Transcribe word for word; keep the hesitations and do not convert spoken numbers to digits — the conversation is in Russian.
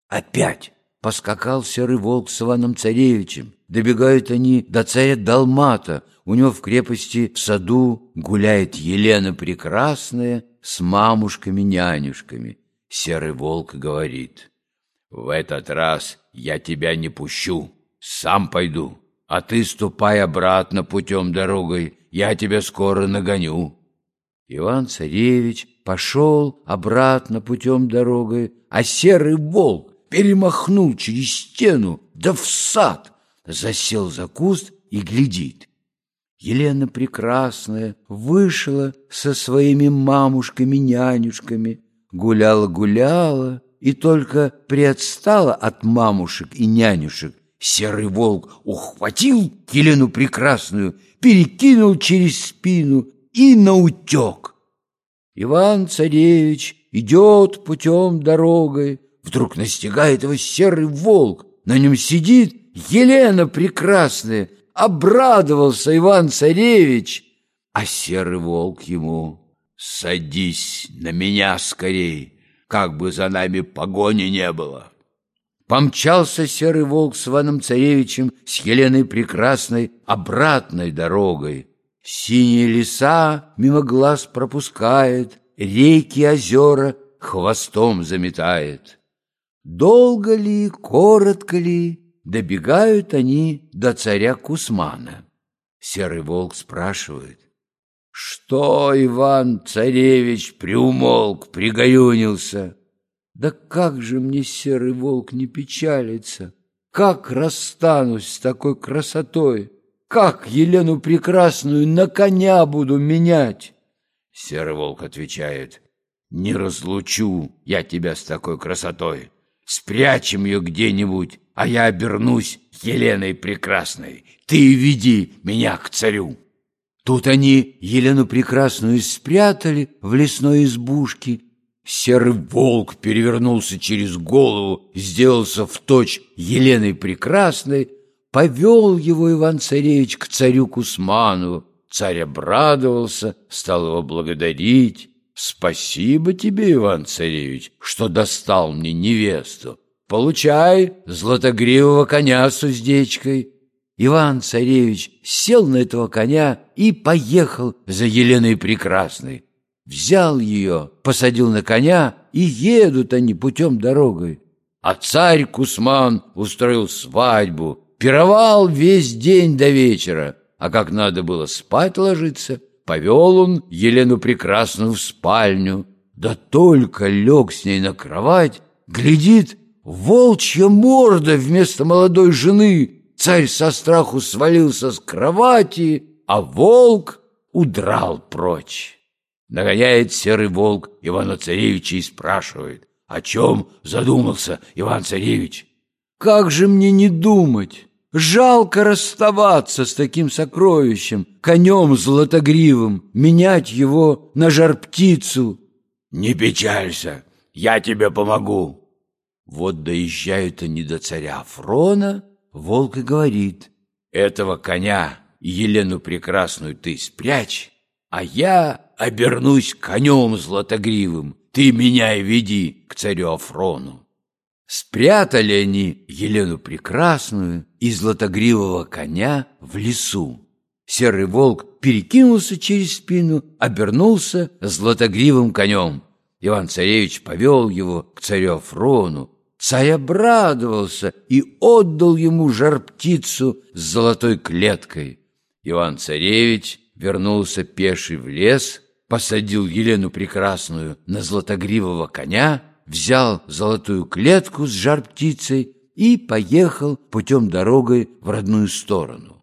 Опять поскакал серый волк с Иваном-царевичем. Добегают они до царя Далмата. У него в крепости в саду гуляет Елена Прекрасная с мамушками-нянюшками. Серый волк говорит: «В этот раз я тебя не пущу, сам пойду, а ты ступай обратно путем дорогой, я тебя скоро нагоню». Иван-царевич пошел обратно путем дорогой, а серый волк перемахнул через стену, да в сад, засел за куст и глядит. Елена Прекрасная вышла со своими мамушками-нянюшками, гуляла-гуляла, и только приотстала от мамушек и нянюшек, серый волк ухватил Елену Прекрасную, перекинул через спину и наутек. Иван-царевич идет путем дорогой, вдруг настигает его серый волк, на нем сидит Елена Прекрасная. Обрадовался Иван-царевич, а серый волк ему: «Садись на меня скорей, как бы за нами погони не было». Помчался серый волк с Иваном-царевичем, с Еленой Прекрасной обратной дорогой. Синие леса мимо глаз пропускает, реки, озера хвостом заметает. Долго ли, коротко ли, добегают они до царя Кусмана. Серый волк спрашивает: «Что, Иван-царевич, приумолк, пригорюнился?» «Да как же мне, серый волк, не печалиться? Как расстанусь с такой красотой? Как Елену Прекрасную на коня буду менять?» Серый волк отвечает: «Не разлучу я тебя с такой красотой. Спрячем ее где-нибудь, а я обернусь Еленой Прекрасной. Ты веди меня к царю». Тут они Елену Прекрасную спрятали в лесной избушке. Серый волк перевернулся через голову, сделался вточь Еленой Прекрасной, повел его Иван-царевич к царю Кусману. Царь обрадовался, стал его благодарить. «Спасибо тебе, Иван-царевич, что достал мне невесту. Получай златогривого коня с уздечкой». Иван-царевич сел на этого коня и поехал за Еленой Прекрасной. Взял ее, посадил на коня, и едут они путем дорогой. А царь Кусман устроил свадьбу, пировал весь день до вечера, а как надо было спать ложиться, повел он Елену Прекрасную в спальню. Да только лег с ней на кровать, глядит, волчья морда вместо молодой жены. Царь со страху свалился с кровати, а волк удрал прочь. Нагоняет серый волк Ивана-царевича и спрашивает: «О чем задумался, Иван-царевич?» «Как же мне не думать? Жалко расставаться с таким сокровищем, конем златогривым, менять его на жар-птицу». «Не печалься, я тебе помогу». Вот доезжают они до царя Афрона, волк и говорит: «Этого коня и Елену Прекрасную ты спрячь, а я обернусь конем златогривым, ты меня и веди к царю Афрону». Спрятали они Елену Прекрасную и златогривого коня в лесу. Серый волк перекинулся через спину, обернулся златогривым конем. Иван-царевич повел его к царю Афрону. Царь обрадовался и отдал ему жар-птицу с золотой клеткой. Иван-царевич вернулся пеший в лес, посадил Елену Прекрасную на златогривого коня, взял золотую клетку с жар-птицей и поехал путем дорогой в родную сторону.